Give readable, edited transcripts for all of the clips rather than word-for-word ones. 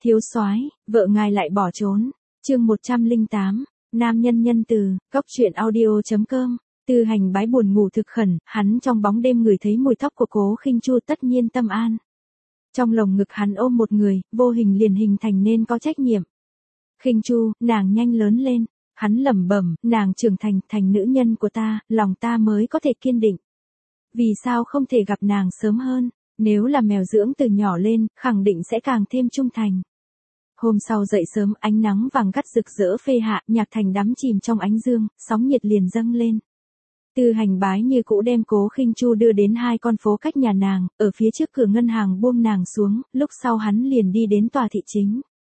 Thiếu soái, vợ ngài lại bỏ trốn. Chương 108, nam nhân nhân từ, góc truyện audio.com. Tư Hành Bái buồn ngủ thực khẩn, hắn trong bóng đêm ngửi thấy mùi tóc của Cố Khinh Chu tất nhiên tâm an. Trong lồng ngực hắn ôm một người, vô hình liền hình thành nên có trách nhiệm. Khinh Chu, nàng nhanh lớn lên, hắn lẩm bẩm, nàng trưởng thành, thành nữ nhân của ta, lòng ta mới có thể kiên định. Vì sao không thể gặp nàng sớm hơn, nếu là mèo dưỡng từ nhỏ lên, khẳng định sẽ càng thêm trung thành. Hôm sau dậy sớm, ánh nắng vàng gắt rực rỡ phê hạ, Nhạc Thành đắm chìm trong ánh dương, sóng nhiệt liền dâng lên. Tư Hành Bái như cũ đem Cố Khinh Chu đưa đến 2 con phố cách nhà nàng, ở phía trước cửa ngân hàng buông nàng xuống, lúc sau hắn liền đi đến tòa thị chính.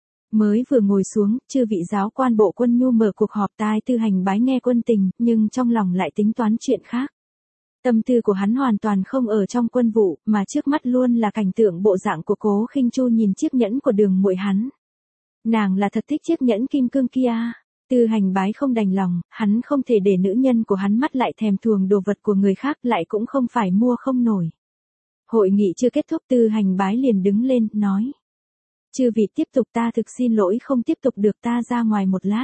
Mới vừa ngồi xuống, chư vị giáo quan bộ quân nhu mở cuộc họp, tai Tư Hành Bái nghe quân tình, nhưng trong lòng lại tính toán chuyện khác. Tâm tư của hắn hoàn toàn không ở trong quân vụ, mà trước mắt luôn là cảnh tượng bộ dạng của Cố Khinh Chu nhìn chiếc nhẫn của Đường muội hắn. Nàng là thật thích chiếc nhẫn kim cương kia. Tư Hành Bái không đành lòng, hắn không thể để nữ nhân của hắn mắt lại thèm thuồng đồ vật của người khác, lại cũng không phải mua không nổi. Hội nghị chưa kết thúc, Tư Hành Bái liền đứng lên, nói. Chư vị tiếp tục, ta thực xin lỗi không tiếp tục được, ta ra ngoài một lát.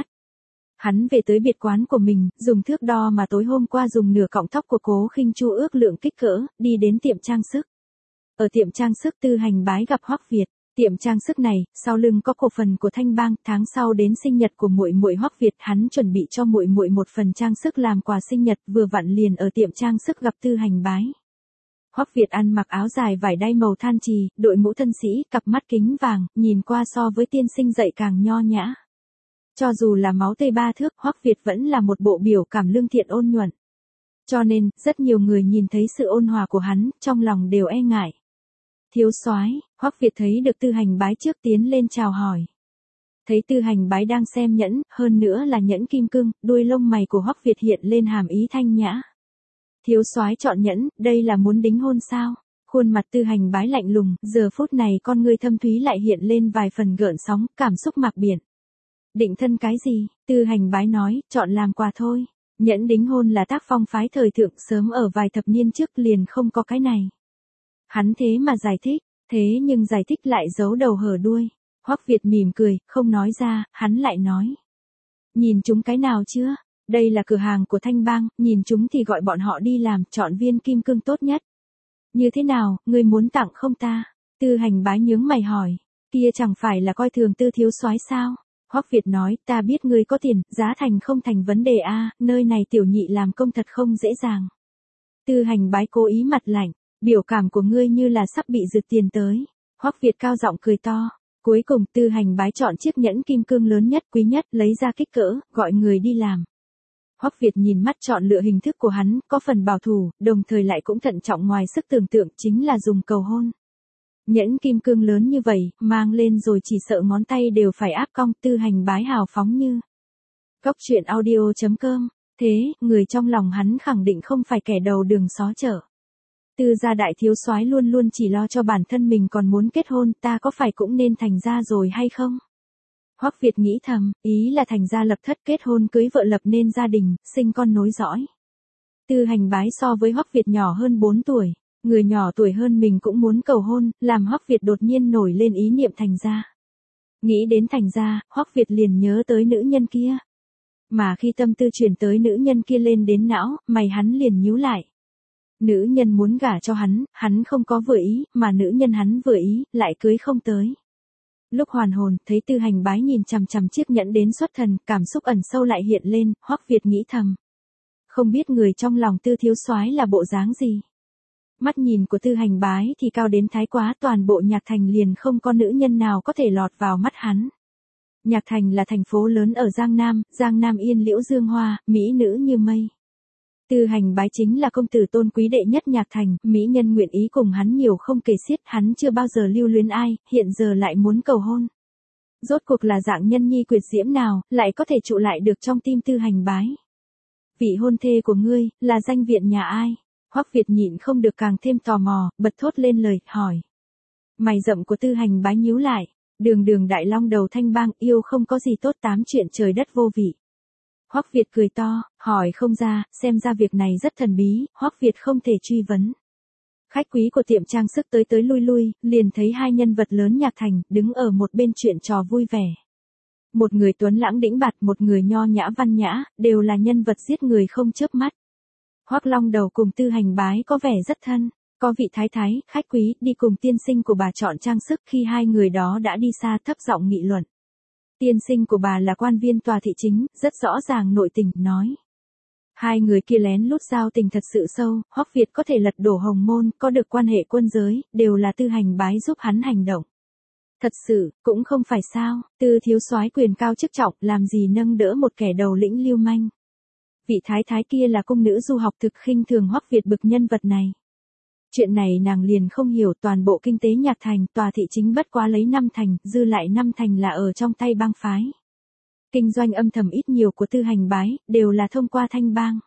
Hắn về tới biệt quán của mình, dùng thước đo mà tối hôm qua dùng nửa cọng tóc của Cố Khinh Chu ước lượng kích cỡ, đi đến tiệm trang sức. Ở tiệm trang sức Tư Hành Bái gặp Hoắc Việt. Tiệm trang sức này, sau lưng có cổ phần của Thanh Bang, tháng sau đến sinh nhật của muội muội Hoắc Việt, hắn chuẩn bị cho muội muội một phần trang sức làm quà sinh nhật, vừa vặn liền ở tiệm trang sức gặp Tư Hành Bái. Hoắc Việt ăn mặc áo dài vải đay màu than trì, đội mũ thân sĩ, cặp mắt kính vàng, nhìn qua so với tiên sinh dậy càng nho nhã. Cho dù là máu tươi 3 thước, Hoắc Việt vẫn là một bộ biểu cảm lương thiện ôn nhuận. Cho nên, rất nhiều người nhìn thấy sự ôn hòa của hắn, trong lòng đều e ngại. Thiếu soái, Hoắc Việt thấy được Tư Hành Bái trước tiến lên chào hỏi. Thấy Tư Hành Bái đang xem nhẫn, hơn nữa là nhẫn kim cương, đuôi lông mày của Hoắc Việt hiện lên hàm ý thanh nhã. Thiếu soái chọn nhẫn, đây là muốn đính hôn sao? Khuôn mặt Tư Hành Bái lạnh lùng, giờ phút này con ngươi thâm thúy lại hiện lên vài phần gợn sóng, cảm xúc mạc biển. Định thân cái gì? Tư Hành Bái nói, chọn làm quà thôi. Nhẫn đính hôn là tác phong phái thời thượng, sớm ở vài thập niên trước liền không có cái này. Hắn thế mà giải thích, thế nhưng giải thích lại giấu đầu hở đuôi. Hoắc Việt mỉm cười, không nói ra, hắn lại nói. Nhìn chúng cái nào chưa? Đây là cửa hàng của Thanh Bang, nhìn chúng thì gọi bọn họ đi làm, chọn viên kim cương tốt nhất. Như thế nào, ngươi muốn tặng không ta? Tư Hành Bái nhướng mày hỏi, kia chẳng phải là coi thường Tư thiếu soái sao? Hoắc Việt nói, ta biết ngươi có tiền, giá thành không thành vấn đề a, nơi này tiểu nhị làm công thật không dễ dàng. Tư Hành Bái cố ý mặt lạnh, biểu cảm của ngươi như là sắp bị rực tiền tới. Hoắc Việt cao giọng cười to. Cuối cùng Tư Hành Bái chọn chiếc nhẫn kim cương lớn nhất, quý nhất, lấy ra kích cỡ, gọi người đi làm. Hoắc Việt nhìn mắt chọn lựa hình thức của hắn, có phần bảo thủ, đồng thời lại cũng thận trọng, ngoài sức tưởng tượng, chính là dùng cầu hôn. Nhẫn kim cương lớn như vậy, mang lên rồi chỉ sợ ngón tay đều phải áp cong. Tư Hành Bái hào phóng như. Góc truyện audio.com. Thế, người trong lòng hắn khẳng định không phải kẻ đầu đường xó chợ. Tư gia đại thiếu soái luôn luôn chỉ lo cho bản thân mình, còn muốn kết hôn, ta có phải cũng nên thành gia rồi hay không? Hoắc Việt nghĩ thầm, ý là thành gia lập thất, kết hôn cưới vợ, lập nên gia đình, sinh con nối dõi. Tư Hành Bái so với Hoắc Việt nhỏ hơn 4 tuổi, người nhỏ tuổi hơn mình cũng muốn cầu hôn, làm Hoắc Việt đột nhiên nổi lên ý niệm thành gia. Nghĩ đến thành gia, Hoắc Việt liền nhớ tới nữ nhân kia. Mà khi tâm tư chuyển tới nữ nhân kia lên đến não, mày hắn liền nhíu lại. Nữ nhân muốn gả cho hắn không có vừa ý, mà nữ nhân hắn vừa ý, lại cưới không tới. Lúc hoàn hồn, thấy Tư Hành Bái nhìn chằm chằm chiếc nhẫn đến xuất thần, cảm xúc ẩn sâu lại hiện lên, Hoắc Việt nghĩ thầm. Không biết người trong lòng Tư thiếu soái là bộ dáng gì? Mắt nhìn của Tư Hành Bái thì cao đến thái quá, toàn bộ Nhạc Thành liền không có nữ nhân nào có thể lọt vào mắt hắn. Nhạc Thành là thành phố lớn ở Giang Nam yên liễu dương hoa, mỹ nữ như mây. Tư Hành Bái chính là công tử tôn quý đệ nhất Nhạc Thành, mỹ nhân nguyện ý cùng hắn nhiều không kể xiết, hắn chưa bao giờ lưu luyến ai, hiện giờ lại muốn cầu hôn. Rốt cuộc là dạng nhân nhi quyệt diễm nào, lại có thể trụ lại được trong tim Tư Hành Bái. Vị hôn thê của ngươi, là danh viện nhà ai? Hoắc Việt nhịn không được càng thêm tò mò, bật thốt lên lời, hỏi. Mày rậm của Tư Hành Bái nhíu lại, đường đại long đầu Thanh Bang, yêu không có gì tốt, tám chuyện trời đất vô vị. Hoắc Việt cười to, hỏi không ra, xem ra việc này rất thần bí, Hoắc Việt không thể truy vấn. Khách quý của tiệm trang sức tới tới lui lui, liền thấy hai nhân vật lớn nhạc thành, đứng ở một bên chuyện trò vui vẻ. Một người tuấn lãng đĩnh bạt, một người nho nhã văn nhã, đều là nhân vật giết người không chớp mắt. Hoắc Long Đầu cùng Tư Hành Bái có vẻ rất thân, có vị thái thái, khách quý, đi cùng tiên sinh của bà chọn trang sức. Khi hai người đó đã đi xa, thấp giọng nghị luận. Tiên sinh của bà là quan viên tòa thị chính, rất rõ ràng nội tình, nói. Hai người kia lén lút giao tình thật sự sâu, Hoắc Việt có thể lật đổ Hồng Môn, có được quan hệ quân giới, đều là Tư Hành Bái giúp hắn hành động. Thật sự, cũng không phải sao, Tư thiếu soái quyền cao chức trọng, làm gì nâng đỡ một kẻ đầu lĩnh lưu manh. Vị thái thái kia là cung nữ du học, thực khinh thường Hoắc Việt bực nhân vật này. Chuyện này nàng liền không hiểu, toàn bộ kinh tế Nhạc Thành, tòa thị chính bất quá lấy 5 thành, dư lại 5 thành là ở trong tay bang phái. Kinh doanh âm thầm ít nhiều của Tư Hành Bái, đều là thông qua thanh bang.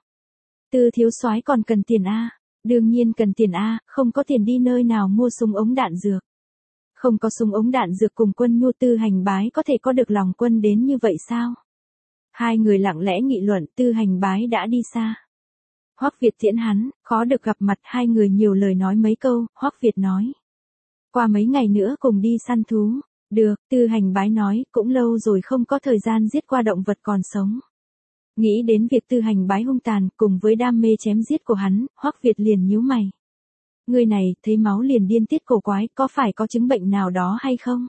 Tư thiếu soái còn cần tiền a, đương nhiên cần tiền a, không có tiền đi nơi nào mua súng ống đạn dược. Không có súng ống đạn dược cùng quân nhu, Tư Hành Bái có thể có được lòng quân đến như vậy sao? Hai người lặng lẽ nghị luận, Tư Hành Bái đã đi xa. Hoắc Việt tiễn hắn, khó được gặp mặt, hai người nhiều lời nói mấy câu. Hoắc Việt nói. Qua mấy ngày nữa cùng đi săn thú. Được, Tư Hành Bái nói, cũng lâu rồi không có thời gian giết qua động vật còn sống. Nghĩ đến việc Tư Hành Bái hung tàn, cùng với đam mê chém giết của hắn, Hoắc Việt liền nhíu mày. Người này, thấy máu liền điên tiết cổ quái, có phải có chứng bệnh nào đó hay không?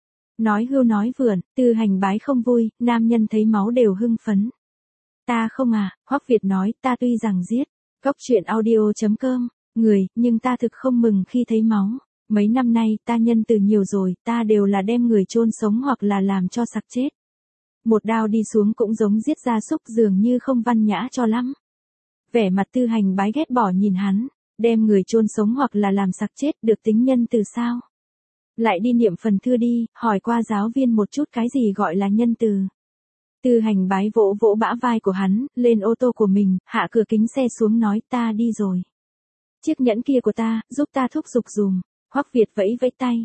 Nói hưu nói vượn, Tư Hành Bái không vui, nam nhân thấy máu đều hưng phấn. Ta không à, Hoắc Việt nói, ta tuy rằng giết, góc chuyện audio.com, người, nhưng ta thực không mừng khi thấy máu. Mấy năm nay, ta nhân từ nhiều rồi, ta đều là đem người chôn sống hoặc là làm cho sặc chết. Một đao đi xuống cũng giống giết gia súc, dường như không văn nhã cho lắm. Vẻ mặt Tư Hành Bái ghét bỏ nhìn hắn, đem người chôn sống hoặc là làm sặc chết, được tính nhân từ sao? Lại đi niệm phần thưa đi, hỏi qua giáo viên một chút cái gì gọi là nhân từ. Tư Hành Bái vỗ vỗ bả vai của hắn, lên ô tô của mình, hạ cửa kính xe xuống nói, ta đi rồi. Chiếc nhẫn kia của ta, giúp ta thúc giục dùm. Hoắc Việt vẫy vẫy tay.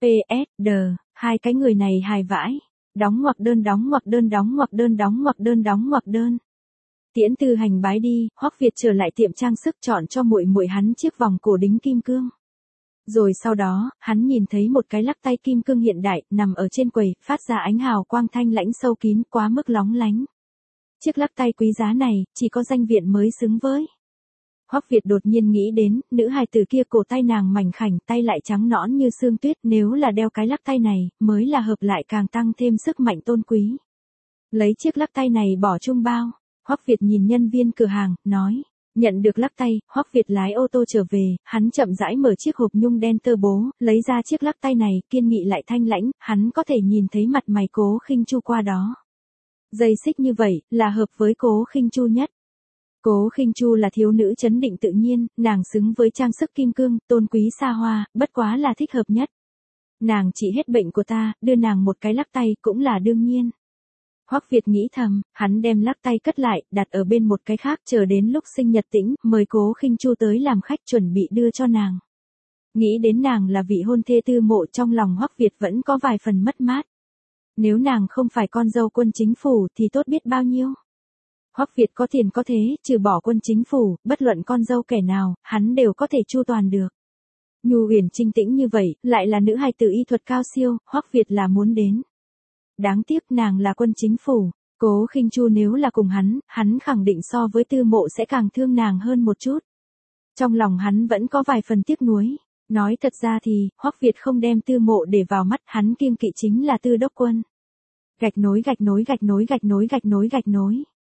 PS, hai cái người này hài vãi. Đóng ngoặc đơn, đóng ngoặc đơn, đóng ngoặc đơn, đóng ngoặc đơn, đóng ngoặc đơn. Tiễn Tư Hành Bái đi, Hoắc Việt trở lại tiệm trang sức chọn cho muội muội hắn chiếc vòng cổ đính kim cương. Rồi sau đó, hắn nhìn thấy một cái lắc tay kim cương hiện đại, nằm ở trên quầy, phát ra ánh hào quang thanh lãnh sâu kín, quá mức lóng lánh. Chiếc lắc tay quý giá này, chỉ có danh viện mới xứng với. Hoắc Việt đột nhiên nghĩ đến, nữ hài tử kia cổ tay nàng mảnh khảnh, tay lại trắng nõn như sương tuyết, nếu là đeo cái lắc tay này, mới là hợp lại càng tăng thêm sức mạnh tôn quý. Lấy chiếc lắc tay này bỏ chung bao, Hoắc Việt nhìn nhân viên cửa hàng, nói. Nhận được lắc tay, Hoắc Việt lái ô tô trở về, hắn chậm rãi mở chiếc hộp nhung đen tơ bố, lấy ra chiếc lắc tay này, kiên nghị lại thanh lãnh, hắn có thể nhìn thấy mặt mày Cố Khinh Chu qua đó. Dây xích như vậy, là hợp với Cố Khinh Chu nhất. Cố Khinh Chu là thiếu nữ trấn định tự nhiên, nàng xứng với trang sức kim cương, tôn quý xa hoa, bất quá là thích hợp nhất. Nàng trị hết bệnh của ta, đưa nàng một cái lắc tay cũng là đương nhiên. Hoắc Việt nghĩ thầm, hắn đem lắc tay cất lại, đặt ở bên một cái khác, chờ đến lúc sinh nhật tĩnh, mời Cố Khinh Chu tới làm khách chuẩn bị đưa cho nàng. Nghĩ đến nàng là vị hôn thê Tư Mộ, trong lòng Hoắc Việt vẫn có vài phần mất mát. Nếu nàng không phải con dâu quân chính phủ thì tốt biết bao nhiêu. Hoắc Việt có tiền có thế, trừ bỏ quân chính phủ, bất luận con dâu kẻ nào, hắn đều có thể chu toàn được. Nhu Huyền trinh tĩnh như vậy, lại là nữ hài tử y thuật cao siêu, Hoắc Việt là muốn đến. Đáng tiếc nàng là quân chính phủ, Cố Khinh Chu nếu là cùng hắn khẳng định so với Tư Mộ sẽ càng thương nàng hơn một chút. Trong lòng hắn vẫn có vài phần tiếc nuối. Nói thật ra thì, Hoắc Việt không đem Tư Mộ để vào mắt, hắn kiêng kỵ chính là Tư Đốc Quân. Gạch nối gạch nối gạch nối gạch nối gạch nối gạch nối.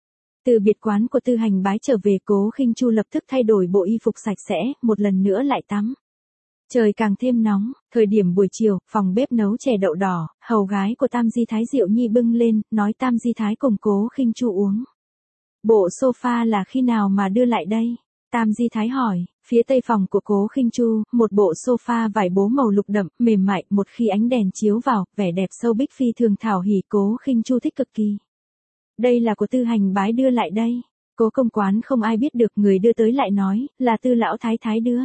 Từ biệt quán của Tư Hành Bái trở về, Cố Khinh Chu lập tức thay đổi bộ y phục sạch sẽ, một lần nữa lại tắm. Trời càng thêm nóng, thời điểm buổi chiều, phòng bếp nấu chè đậu đỏ, hầu gái của Tam Di Thái Diệu Nhi bưng lên, nói Tam Di Thái cùng Cố Khinh Chu uống. Bộ sofa là khi nào mà đưa lại đây? Tam Di Thái hỏi, phía tây phòng của Cố Khinh Chu, một bộ sofa vải bố màu lục đậm, mềm mại, một khi ánh đèn chiếu vào, vẻ đẹp sâu bích phi thường thảo hỉ, Cố Khinh Chu thích cực kỳ. Đây là của Tư Hành Bái đưa lại đây. Cố công quán không ai biết được, người đưa tới lại nói, là Tư lão thái thái đưa.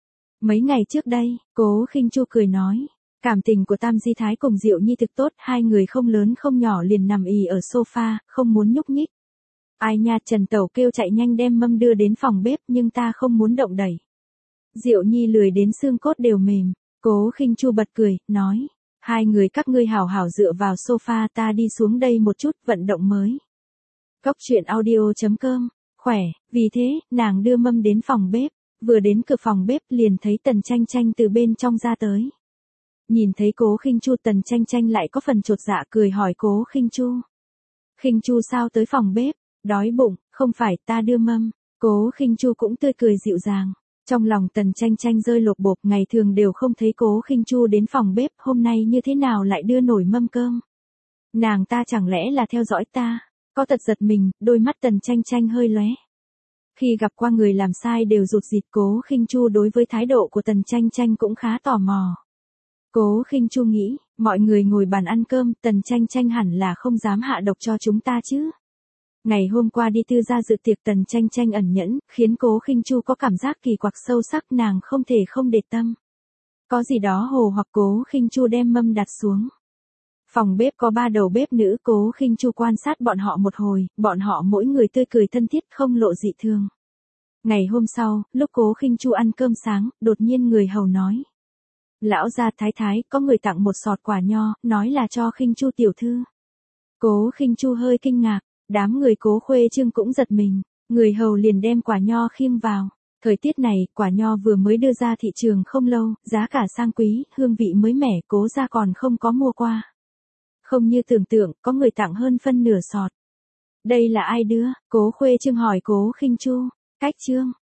Mấy ngày trước đây, Cố Khinh Chu cười nói, cảm tình của Tam Di Thái cùng Diệu Nhi thực tốt, hai người không lớn không nhỏ liền nằm ì ở sofa, không muốn nhúc nhích. Ai nha, Trần Tẩu kêu chạy nhanh đem mâm đưa đến phòng bếp, nhưng ta không muốn động đẩy. Diệu Nhi lười đến xương cốt đều mềm. Cố Khinh Chu bật cười, nói. Hai người các ngươi hảo hảo dựa vào sofa, ta đi xuống đây một chút vận động mới. Cốc truyện audio.com, khỏe, vì thế, nàng đưa mâm đến phòng bếp. Vừa đến cửa phòng bếp liền thấy Tần Tranh Tranh từ bên trong ra tới. Nhìn thấy Cố Khinh Chu, Tần Tranh Tranh lại có phần chột dạ cười hỏi Cố Khinh Chu. Khinh Chu sao tới phòng bếp, đói bụng, không phải ta đưa mâm. Cố Khinh Chu cũng tươi cười dịu dàng. Trong lòng Tần Tranh Tranh rơi lột bột, ngày thường đều không thấy Cố Khinh Chu đến phòng bếp, hôm nay như thế nào lại đưa nổi mâm cơm. Nàng ta chẳng lẽ là theo dõi ta, có tật giật mình, đôi mắt Tần Tranh Tranh hơi lóe. Khi gặp qua người làm sai đều rụt rịt, Cố Khinh Chu đối với thái độ của Tần Tranh Tranh cũng khá tò mò. Cố Khinh Chu nghĩ, mọi người ngồi bàn ăn cơm, Tần Tranh Tranh hẳn là không dám hạ độc cho chúng ta chứ. Ngày hôm qua đi Tư gia dự tiệc, Tần Tranh Tranh ẩn nhẫn, khiến Cố Khinh Chu có cảm giác kỳ quặc sâu sắc, nàng không thể không để tâm. Có gì đó hồ hoặc Cố Khinh Chu đem mâm đặt xuống. Phòng bếp có 3 đầu bếp nữ, Cố Khinh Chu quan sát bọn họ một hồi, bọn họ mỗi người tươi cười thân thiết không lộ dị thường. Ngày hôm sau, lúc Cố Khinh Chu ăn cơm sáng, đột nhiên người hầu nói. Lão gia thái thái, có người tặng một sọt quả nho, nói là cho Khinh Chu tiểu thư. Cố Khinh Chu hơi kinh ngạc, đám người Cố Khuê Trương cũng giật mình, người hầu liền đem quả nho khiêng vào. Thời tiết này, quả nho vừa mới đưa ra thị trường không lâu, giá cả sang quý, hương vị mới mẻ, Cố gia còn không có mua qua. Không như tưởng tượng, có người tặng hơn phân nửa sọt. Đây là ai đưa? Cố Khuê Trương hỏi Cố Khinh Chu. Cách Trương,